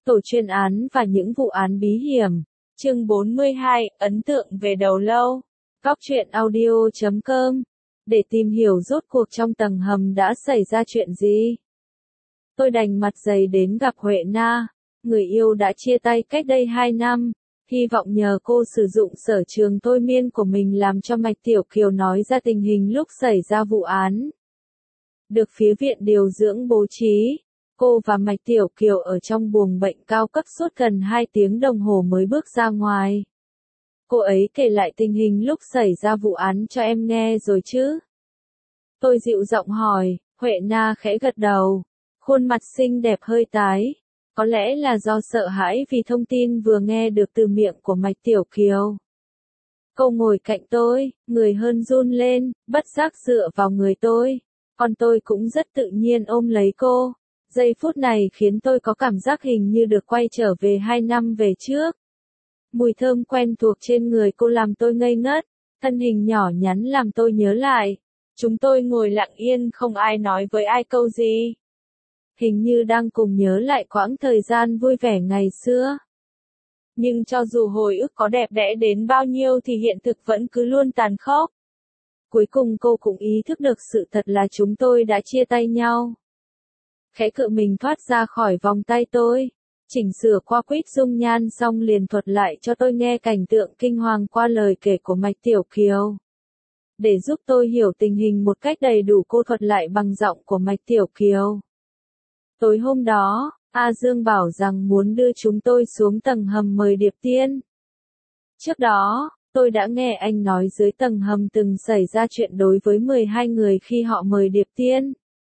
Tổ chuyên án và những vụ án bí hiểm. Chương 42, ấn tượng về đầu lâu. Góc truyện audio.com. Để tìm hiểu rốt cuộc trong tầng hầm đã xảy ra chuyện gì. Tôi đành mặt dày đến gặp Huệ Na. Người yêu đã chia tay cách đây 2 năm. Hy vọng nhờ cô sử dụng sở trường thôi miên của mình làm cho Mạch Tiểu Kiều nói ra tình hình lúc xảy ra vụ án. Được phía viện điều dưỡng bố trí, cô và Mạch Tiểu Kiều ở trong buồng bệnh cao cấp suốt gần 2 tiếng đồng hồ mới bước ra ngoài. Cô ấy kể lại tình hình lúc xảy ra vụ án cho em nghe rồi chứ? Tôi dịu giọng hỏi, Huệ Na khẽ gật đầu. Khuôn mặt xinh đẹp hơi tái. Có lẽ là do sợ hãi vì thông tin vừa nghe được từ miệng của Mạch Tiểu Kiều. Cô ngồi cạnh tôi, người hơn run lên, bất giác dựa vào người tôi. Còn tôi cũng rất tự nhiên ôm lấy cô. Giây phút này khiến tôi có cảm giác hình như được quay trở về 2 năm về trước. Mùi thơm quen thuộc trên người cô làm tôi ngây ngất. Thân hình nhỏ nhắn làm tôi nhớ lại. Chúng tôi ngồi lặng yên không ai nói với ai câu gì. Hình như đang cùng nhớ lại quãng thời gian vui vẻ ngày xưa. Nhưng cho dù hồi ức có đẹp đẽ đến bao nhiêu thì hiện thực vẫn cứ luôn tàn khốc. Cuối cùng cô cũng ý thức được sự thật là chúng tôi đã chia tay nhau. Khẽ cựa mình thoát ra khỏi vòng tay tôi. Chỉnh sửa qua quýt dung nhan xong liền thuật lại cho tôi nghe cảnh tượng kinh hoàng qua lời kể của Mạch Tiểu Kiều. Để giúp tôi hiểu tình hình một cách đầy đủ cô thuật lại bằng giọng của Mạch Tiểu Kiều. Tối hôm đó, A Dương bảo rằng muốn đưa chúng tôi xuống tầng hầm mời Điệp Tiên. Trước đó, tôi đã nghe anh nói dưới tầng hầm từng xảy ra chuyện đối với 12 người khi họ mời Điệp Tiên.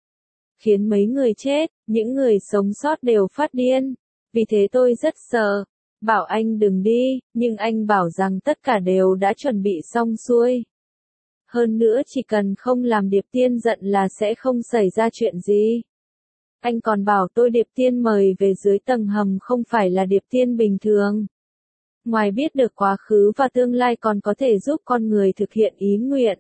Khiến mấy người chết, những người sống sót đều phát điên. Vì thế tôi rất sợ, bảo anh đừng đi, nhưng anh bảo rằng tất cả đều đã chuẩn bị xong xuôi. Hơn nữa chỉ cần không làm Điệp Tiên giận là sẽ không xảy ra chuyện gì. Anh còn bảo tôi Điệp Tiên mời về dưới tầng hầm không phải là Điệp Tiên bình thường. Ngoài biết được quá khứ và tương lai còn có thể giúp con người thực hiện ý nguyện.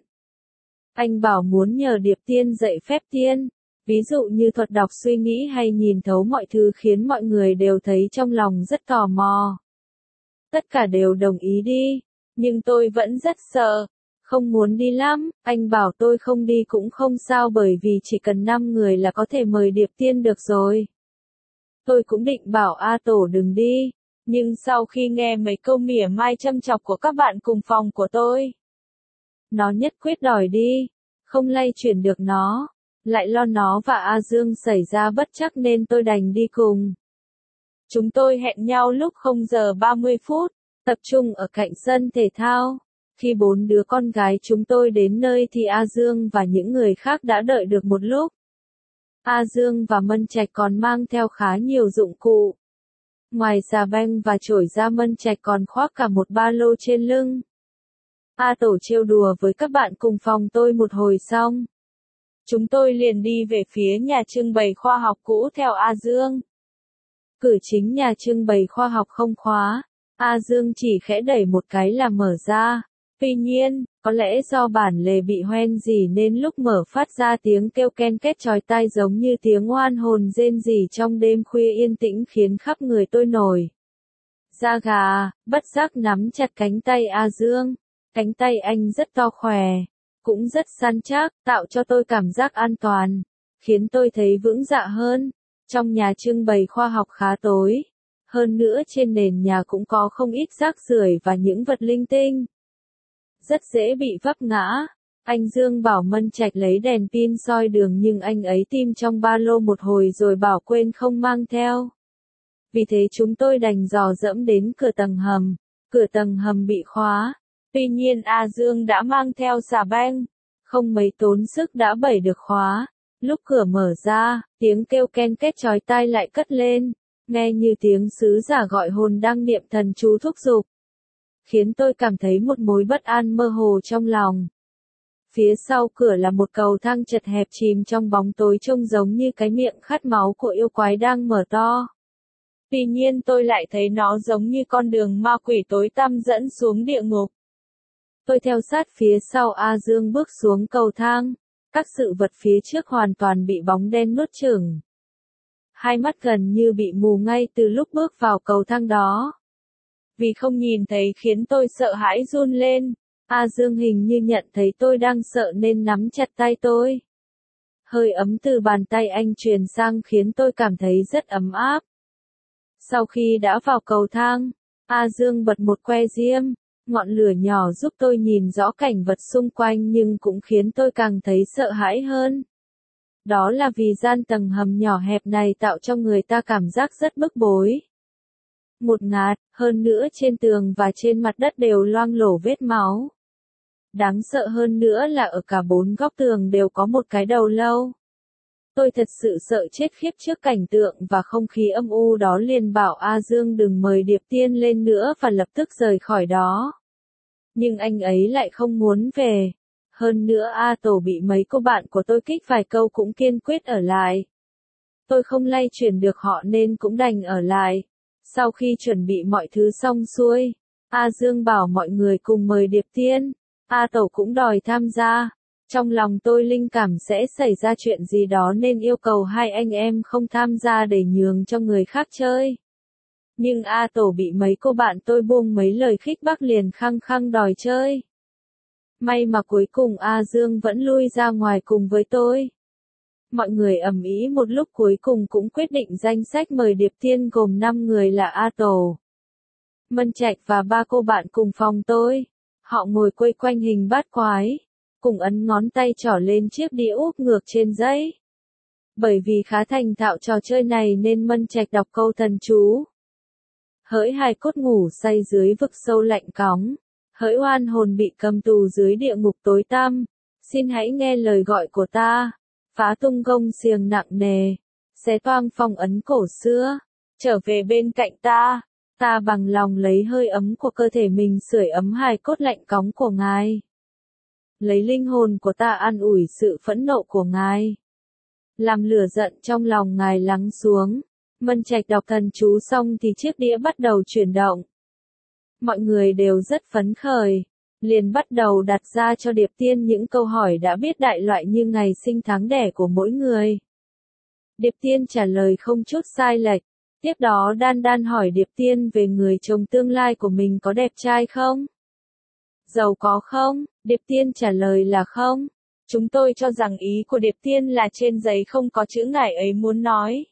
Anh bảo muốn nhờ Điệp Tiên dạy phép tiên, ví dụ như thuật đọc suy nghĩ hay nhìn thấu mọi thứ khiến mọi người đều thấy trong lòng rất tò mò. Tất cả đều đồng ý đi, nhưng tôi vẫn rất sợ. Không muốn đi lắm, anh bảo tôi không đi cũng không sao bởi vì chỉ cần 5 người là có thể mời Điệp Tiên được rồi. Tôi cũng định bảo A Tổ đừng đi, nhưng sau khi nghe mấy câu mỉa mai châm chọc của các bạn cùng phòng của tôi. Nó nhất quyết đòi đi, không lay chuyển được nó, lại lo nó và A Dương xảy ra bất trắc nên tôi đành đi cùng. Chúng tôi hẹn nhau lúc 0 giờ 30 phút, tập trung ở cạnh sân thể thao. Khi 4 đứa con gái chúng tôi đến nơi thì A Dương và những người khác đã đợi được một lúc. A Dương và Mân Trạch còn mang theo khá nhiều dụng cụ. Ngoài xà beng và chổi ra Mân Trạch còn khoác cả một ba lô trên lưng. A Tổ trêu đùa với các bạn cùng phòng tôi một hồi xong. Chúng tôi liền đi về phía nhà trưng bày khoa học cũ theo A Dương. Cửa chính nhà trưng bày khoa học không khóa. A Dương chỉ khẽ đẩy một cái là mở ra. Tuy nhiên, có lẽ do bản lề bị hoen gì nên lúc mở phát ra tiếng kêu ken két chói tai giống như tiếng oan hồn rên rỉ trong đêm khuya yên tĩnh khiến khắp người tôi nổi da gà, bất giác nắm chặt cánh tay A Dương. Cánh tay anh rất to khỏe, cũng rất săn chắc, tạo cho tôi cảm giác an toàn, khiến tôi thấy vững dạ hơn. Trong nhà trưng bày khoa học khá tối, hơn nữa trên nền nhà cũng có không ít rác rưởi và những vật linh tinh. Rất dễ bị vấp ngã. Anh Dương bảo Mân Trạch lấy đèn pin soi đường nhưng anh ấy tìm trong ba lô một hồi rồi bảo quên không mang theo. Vì thế chúng tôi đành dò dẫm đến cửa tầng hầm. Cửa tầng hầm bị khóa. Tuy nhiên A Dương đã mang theo xà beng. Không mấy tốn sức đã bẩy được khóa. Lúc cửa mở ra, tiếng kêu ken két chói tai lại cất lên. Nghe như tiếng sứ giả gọi hồn đang niệm thần chú thúc giục. Khiến tôi cảm thấy một mối bất an mơ hồ trong lòng. Phía sau cửa là một cầu thang chật hẹp chìm trong bóng tối trông giống như cái miệng khát máu của yêu quái đang mở to. Tuy nhiên tôi lại thấy nó giống như con đường ma quỷ tối tăm dẫn xuống địa ngục. Tôi theo sát phía sau A Dương bước xuống cầu thang. Các sự vật phía trước hoàn toàn bị bóng đen nuốt chửng. hai mắt gần như bị mù ngay từ lúc bước vào cầu thang đó. Vì không nhìn thấy khiến tôi sợ hãi run lên. A Dương hình như nhận thấy tôi đang sợ nên nắm chặt tay tôi. Hơi ấm từ bàn tay anh truyền sang khiến tôi cảm thấy rất ấm áp. Sau khi đã vào cầu thang, A Dương bật một que diêm, ngọn lửa nhỏ giúp tôi nhìn rõ cảnh vật xung quanh nhưng cũng khiến tôi càng thấy sợ hãi hơn. Đó là vì gian tầng hầm nhỏ hẹp này tạo cho người ta cảm giác rất bức bối. Một ngạt, hơn nữa trên tường và trên mặt đất đều loang lổ vết máu. Đáng sợ hơn nữa là ở cả bốn góc tường đều có một cái đầu lâu. Tôi thật sự sợ chết khiếp trước cảnh tượng và không khí âm u đó, liền bảo A Dương đừng mời Điệp Tiên lên nữa và lập tức rời khỏi đó. Nhưng anh ấy lại không muốn về. Hơn nữa A Tổ bị mấy cô bạn của tôi kích vài câu cũng kiên quyết ở lại. Tôi không lay chuyển được họ nên cũng đành ở lại. Sau khi chuẩn bị mọi thứ xong xuôi, A Dương bảo mọi người cùng mời Điệp Tiên. A Tổ cũng đòi tham gia. Trong lòng tôi linh cảm sẽ xảy ra chuyện gì đó nên yêu cầu hai anh em không tham gia để nhường cho người khác chơi. Nhưng A Tổ bị mấy cô bạn tôi buông mấy lời khích bác liền khăng khăng đòi chơi. May mà cuối cùng A Dương vẫn lui ra ngoài cùng với tôi. Mọi người ầm ĩ một lúc cuối cùng cũng quyết định danh sách mời Điệp Tiên gồm 5 người là A Tổ, Mân Trạch và 3 cô bạn cùng phòng tôi. Họ ngồi quây quanh hình bát quái, cùng ấn ngón tay trỏ lên chiếc đĩa úp ngược trên giấy. Bởi vì khá thành thạo trò chơi này nên Mân Trạch đọc câu thần chú. Hỡi hài cốt ngủ say dưới vực sâu lạnh cóng, hỡi oan hồn bị cầm tù dưới địa ngục tối tăm, xin hãy nghe lời gọi của ta, phá tung gông xiềng nặng nề, xé toang phong ấn cổ xưa, trở về bên cạnh ta. Ta bằng lòng lấy hơi ấm của cơ thể mình sưởi ấm hài cốt lạnh cóng của ngài. Lấy linh hồn của ta an ủi sự phẫn nộ của ngài. Làm lửa giận trong lòng ngài lắng xuống. Mân Trạch đọc thần chú xong thì chiếc đĩa bắt đầu chuyển động. Mọi người đều rất phấn khởi, liền bắt đầu đặt ra cho Điệp Tiên những câu hỏi đã biết đại loại như ngày sinh tháng đẻ của mỗi người. Điệp Tiên trả lời không chút sai lệch. Tiếp đó Đan Đan hỏi Điệp Tiên về người chồng tương lai của mình có đẹp trai không? Giàu có không? Điệp Tiên trả lời là không. Chúng tôi cho rằng ý của Điệp Tiên là trên giấy không có chữ ngài ấy muốn nói,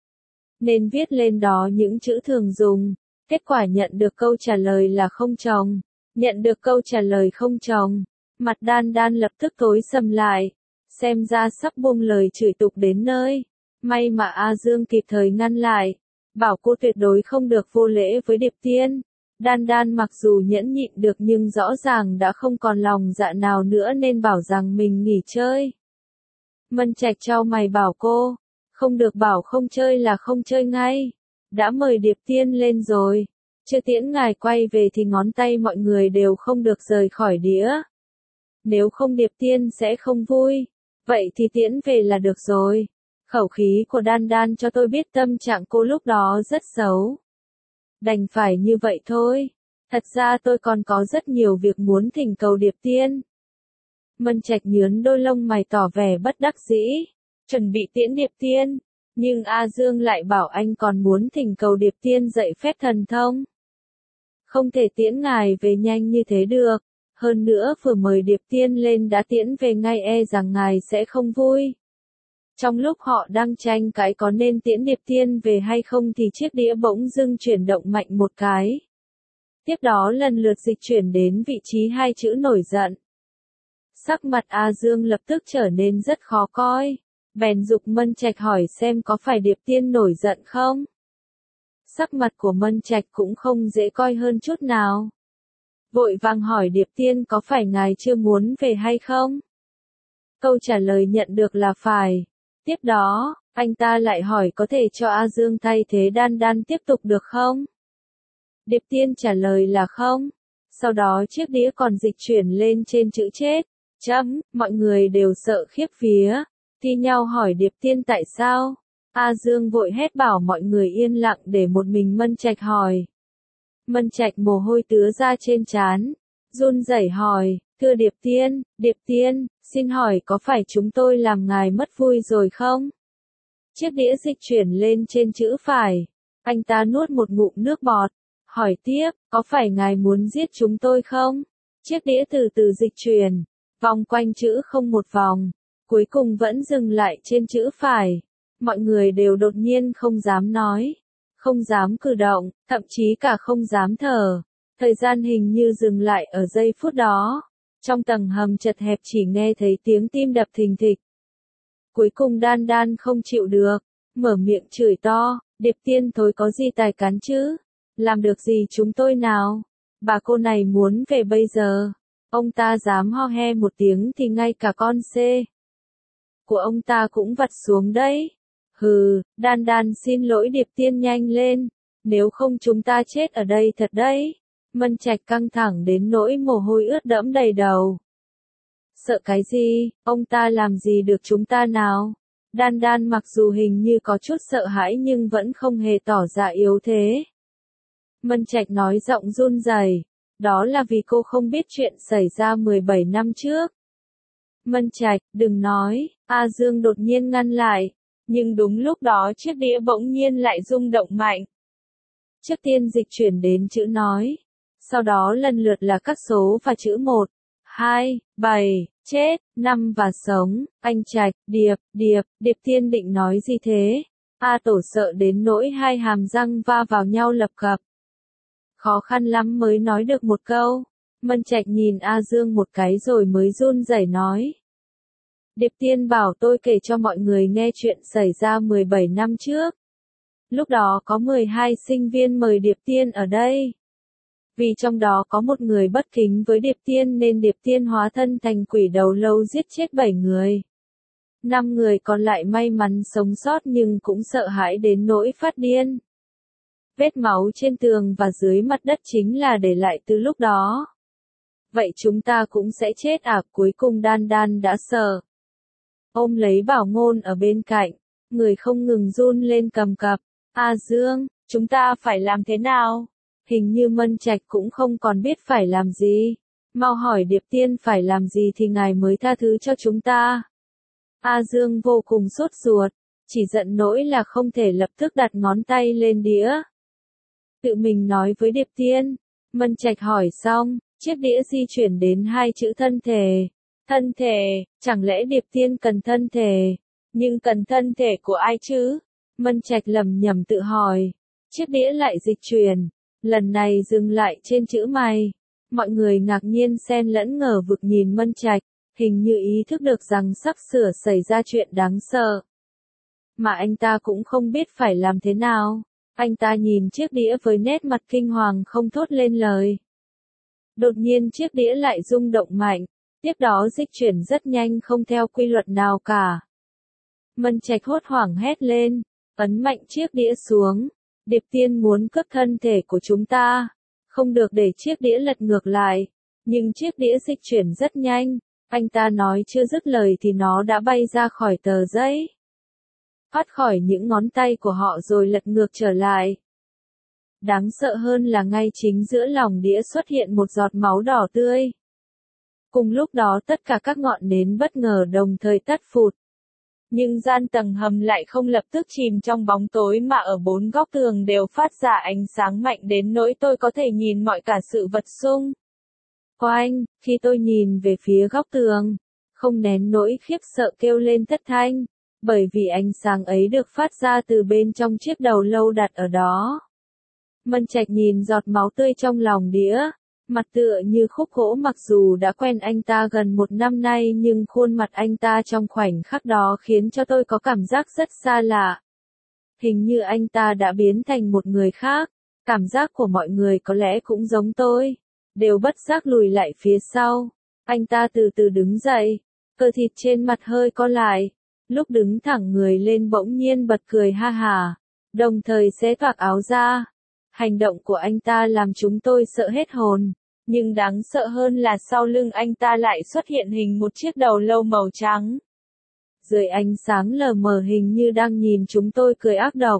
nên viết lên đó những chữ thường dùng. Kết quả nhận được câu trả lời là không chồng. Nhận được câu trả lời không chồng, mặt Đan Đan lập tức tối sầm lại. Xem ra sắp buông lời chửi tục đến nơi. May mà A Dương kịp thời ngăn lại, bảo cô tuyệt đối không được vô lễ với Điệp Tiên. Đan Đan mặc dù nhẫn nhịn được nhưng rõ ràng đã không còn lòng dạ nào nữa nên bảo rằng mình nghỉ chơi. Mân Trạch chau mày bảo cô, không được bảo không chơi là không chơi ngay. Đã mời Điệp Tiên lên rồi, chưa tiễn ngài quay về thì ngón tay mọi người đều không được rời khỏi đĩa. Nếu không Điệp Tiên sẽ không vui, vậy thì tiễn về là được rồi. Khẩu khí của Đan Đan cho tôi biết tâm trạng cô lúc đó rất xấu. Đành phải như vậy thôi. Thật ra tôi còn có rất nhiều việc muốn thỉnh cầu Điệp Tiên. Mân Trạch nhướng đôi lông mày tỏ vẻ bất đắc dĩ, chuẩn bị tiễn Điệp Tiên. Nhưng A Dương lại bảo anh còn muốn thỉnh cầu Điệp Tiên dạy phép thần thông. Không thể tiễn ngài về nhanh như thế được. Hơn nữa vừa mời Điệp Tiên lên đã tiễn về ngay e rằng ngài sẽ không vui. Trong lúc họ đang tranh cãi có nên tiễn Điệp Tiên về hay không thì chiếc đĩa bỗng dưng chuyển động mạnh một cái. Tiếp đó lần lượt dịch chuyển đến vị trí hai chữ nổi giận. Sắc mặt A Dương lập tức trở nên rất khó coi. Bèn giục Mân Trạch hỏi xem có phải Điệp Tiên nổi giận không? Sắc mặt của Mân Trạch cũng không dễ coi hơn chút nào. Vội vàng hỏi Điệp Tiên có phải ngài chưa muốn về hay không? Câu trả lời nhận được là phải. Tiếp đó, anh ta lại hỏi có thể cho A Dương thay thế Đan Đan tiếp tục được không? Điệp Tiên trả lời là không. Sau đó chiếc đĩa còn dịch chuyển lên trên chữ chết. Mọi người đều sợ khiếp vía, thi nhau hỏi Điệp Tiên tại sao. A Dương vội hét bảo mọi người yên lặng để một mình Mân Trạch hỏi. Mân Trạch mồ hôi tứa ra trên trán, run rẩy hỏi, thưa Điệp Tiên, xin hỏi có phải chúng tôi làm ngài mất vui rồi không? Chiếc đĩa dịch chuyển lên trên chữ phải. Anh ta nuốt một ngụm nước bọt, hỏi tiếp, có phải ngài muốn giết chúng tôi không? Chiếc đĩa từ từ dịch chuyển, vòng quanh chữ không một vòng, cuối cùng vẫn dừng lại trên chữ phải. Mọi người đều đột nhiên không dám nói, không dám cử động, thậm chí cả không dám thở. Thời gian hình như dừng lại ở giây phút đó. Trong tầng hầm chật hẹp chỉ nghe thấy tiếng tim đập thình thịch. Cuối cùng Đan Đan không chịu được, mở miệng chửi to, Điệp Tiên thối có gì tài cán chứ? Làm được gì chúng tôi nào? Bà cô này muốn về bây giờ. Ông ta dám ho he một tiếng thì ngay cả con C của ông ta cũng vặt xuống đấy. Hừ, Đan Đan xin lỗi Điệp Tiên nhanh lên, nếu không chúng ta chết ở đây thật đấy. Mân Trạch căng thẳng đến nỗi mồ hôi ướt đẫm đầy đầu. Sợ cái gì, ông ta làm gì được chúng ta nào? Đan Đan mặc dù hình như có chút sợ hãi nhưng vẫn không hề tỏ ra yếu thế. Mân Trạch nói giọng run rẩy, đó là vì cô không biết chuyện xảy ra 17 năm trước. Mân Trạch, đừng nói, A Dương đột nhiên ngăn lại, nhưng đúng lúc đó chiếc đĩa bỗng nhiên lại rung động mạnh. Trước tiên dịch chuyển đến chữ nói, sau đó lần lượt là các số và chữ 1, 2, 7, chết, 5 và sống. Anh Trạch, Điệp Tiên định nói gì thế? A Tổ sợ đến nỗi hai hàm răng va vào nhau lập cập. Khó khăn lắm mới nói được một câu. Mân Trạch nhìn A Dương một cái rồi mới run rẩy nói. Điệp Tiên bảo tôi kể cho mọi người nghe chuyện xảy ra 17 năm trước. Lúc đó có 12 sinh viên mời Điệp Tiên ở đây. Vì trong đó có một người bất kính với Điệp Tiên nên Điệp Tiên hóa thân thành quỷ đầu lâu giết chết 7 người. 5 người còn lại may mắn sống sót nhưng cũng sợ hãi đến nỗi phát điên. Vết máu trên tường và dưới mặt đất chính là để lại từ lúc đó. Vậy chúng ta cũng sẽ chết à? Cuối cùng Đan Đan đã sợ. Ôm lấy Bảo Ngôn ở bên cạnh, người không ngừng run lên cầm cập. A Dương, chúng ta phải làm thế nào? Hình như Mân Trạch cũng không còn biết phải làm gì. Mau hỏi Điệp Tiên phải làm gì thì ngài mới tha thứ cho chúng ta. A Dương vô cùng sốt ruột, chỉ giận nỗi là không thể lập tức đặt ngón tay lên đĩa. Tự mình nói với Điệp Tiên. Mân Trạch hỏi xong, chiếc đĩa di chuyển đến hai chữ thân thể. Thân thể, chẳng lẽ Điệp Tiên cần thân thể? Nhưng cần thân thể của ai chứ? Mân Trạch lẩm nhẩm tự hỏi. Chiếc đĩa lại dịch chuyển, lần này dừng lại trên chữ mày. Mọi người ngạc nhiên xen lẫn ngờ vực nhìn Mân Trạch, hình như ý thức được rằng sắp sửa xảy ra chuyện đáng sợ. Mà anh ta cũng không biết phải làm thế nào. Anh ta nhìn chiếc đĩa với nét mặt kinh hoàng không thốt lên lời. Đột nhiên chiếc đĩa lại rung động mạnh, tiếp đó dịch chuyển rất nhanh không theo quy luật nào cả. Mân Trạch hốt hoảng hét lên, ấn mạnh chiếc đĩa xuống. Điệp Tiên muốn cướp thân thể của chúng ta, không được để chiếc đĩa lật ngược lại. Nhưng chiếc đĩa dịch chuyển rất nhanh, anh ta nói chưa dứt lời thì nó đã bay ra khỏi tờ giấy. Thoát khỏi những ngón tay của họ rồi lật ngược trở lại. Đáng sợ hơn là ngay chính giữa lòng đĩa xuất hiện một giọt máu đỏ tươi. Cùng lúc đó tất cả các ngọn nến bất ngờ đồng thời tắt phụt. Nhưng gian tầng hầm lại không lập tức chìm trong bóng tối mà ở bốn góc tường đều phát ra ánh sáng mạnh đến nỗi tôi có thể nhìn mọi cả sự vật xung quanh. Khi tôi nhìn về phía góc tường, không nén nỗi khiếp sợ kêu lên thất thanh, bởi vì ánh sáng ấy được phát ra từ bên trong chiếc đầu lâu đặt ở đó. Mân Trạch nhìn giọt máu tươi trong lòng đĩa, mặt tựa như khúc gỗ. Mặc dù đã quen anh ta gần 1 năm nay nhưng khuôn mặt anh ta trong khoảnh khắc đó khiến cho tôi có cảm giác rất xa lạ. Hình như anh ta đã biến thành một người khác. Cảm giác của mọi người có lẽ cũng giống tôi, đều bất giác lùi lại phía sau. Anh ta từ từ đứng dậy, cơ thịt trên mặt hơi co lại. Lúc đứng thẳng người lên bỗng nhiên bật cười ha hả, đồng thời xé toạc áo ra. Hành động của anh ta làm chúng tôi sợ hết hồn, nhưng đáng sợ hơn là sau lưng anh ta lại xuất hiện hình một chiếc đầu lâu màu trắng. Dưới ánh sáng lờ mờ hình như đang nhìn chúng tôi cười ác độc.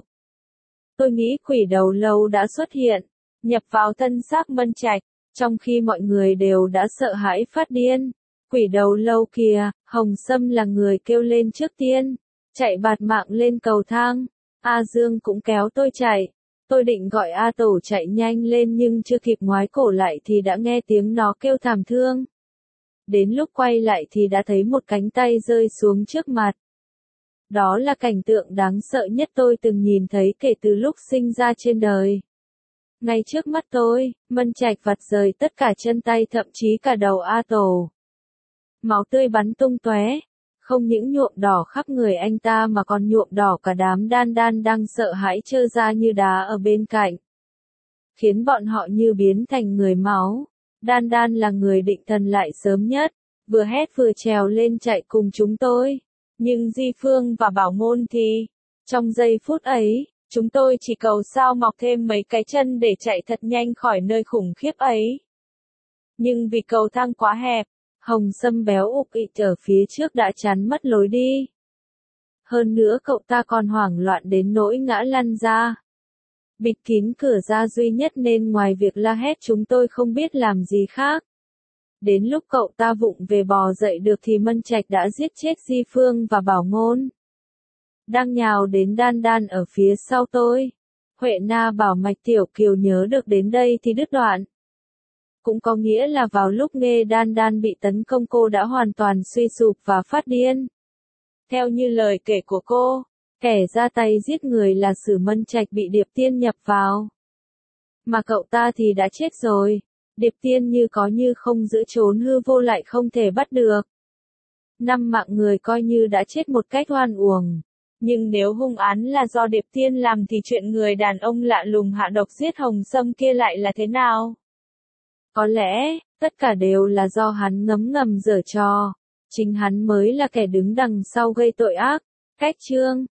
Tôi nghĩ quỷ đầu lâu đã xuất hiện, nhập vào thân xác Mân Trạch, trong khi mọi người đều đã sợ hãi phát điên. Quỷ đầu lâu kìa, Hồng Sâm là người kêu lên trước tiên. chạy bạt mạng lên cầu thang. A Dương cũng kéo tôi chạy. Tôi định gọi A Tổ chạy nhanh lên nhưng chưa kịp ngoái cổ lại thì đã nghe tiếng nó kêu thảm thương. Đến lúc quay lại thì đã thấy một cánh tay rơi xuống trước mặt. Đó là cảnh tượng đáng sợ nhất tôi từng nhìn thấy kể từ lúc sinh ra trên đời. Ngay trước mắt tôi, Mân Trạch vặt rời tất cả chân tay thậm chí cả đầu A Tổ. Máu tươi bắn tung tóe, không những nhuộm đỏ khắp người anh ta mà còn nhuộm đỏ cả đám Đan Đan đang sợ hãi trơ ra như đá ở bên cạnh. Khiến bọn họ như biến thành người máu. Đan Đan là người định thần lại sớm nhất, vừa hét vừa trèo lên chạy cùng chúng tôi. Nhưng Di Phương và Bảo Ngôn thì, trong giây phút ấy, chúng tôi chỉ cầu sao mọc thêm mấy cái chân để chạy thật nhanh khỏi nơi khủng khiếp ấy. Nhưng vì cầu thang quá hẹp, Hồng Sâm béo ục ịch ở phía trước đã chắn mất lối đi. Hơn nữa cậu ta còn hoảng loạn đến nỗi ngã lăn ra. Bịt kín cửa ra duy nhất nên ngoài việc la hét chúng tôi không biết làm gì khác. Đến lúc cậu ta vụng về bò dậy được thì Mân Trạch đã giết chết Di Phương và Bảo Ngôn. Đang nhào đến Đan Đan ở phía sau tôi. Huệ Na bảo Mạch Tiểu Kiều nhớ được đến đây thì đứt đoạn. Cũng có nghĩa là vào lúc nghe Đan Đan bị tấn công cô đã hoàn toàn suy sụp và phát điên. Theo như lời kể của cô, kẻ ra tay giết người là Sử Mân Trạch bị Điệp Tiên nhập vào. Mà cậu ta thì đã chết rồi. Điệp Tiên như có như không giữ trốn hư vô lại không thể bắt được. 5 mạng người coi như đã chết một cách oan uổng. Nhưng nếu hung án là do Điệp Tiên làm thì chuyện người đàn ông lạ lùng hạ độc giết Hồng Sâm kia lại là thế nào? Có lẽ, tất cả đều là do hắn ngấm ngầm giở trò. Chính hắn mới là kẻ đứng đằng sau gây tội ác. Cách chương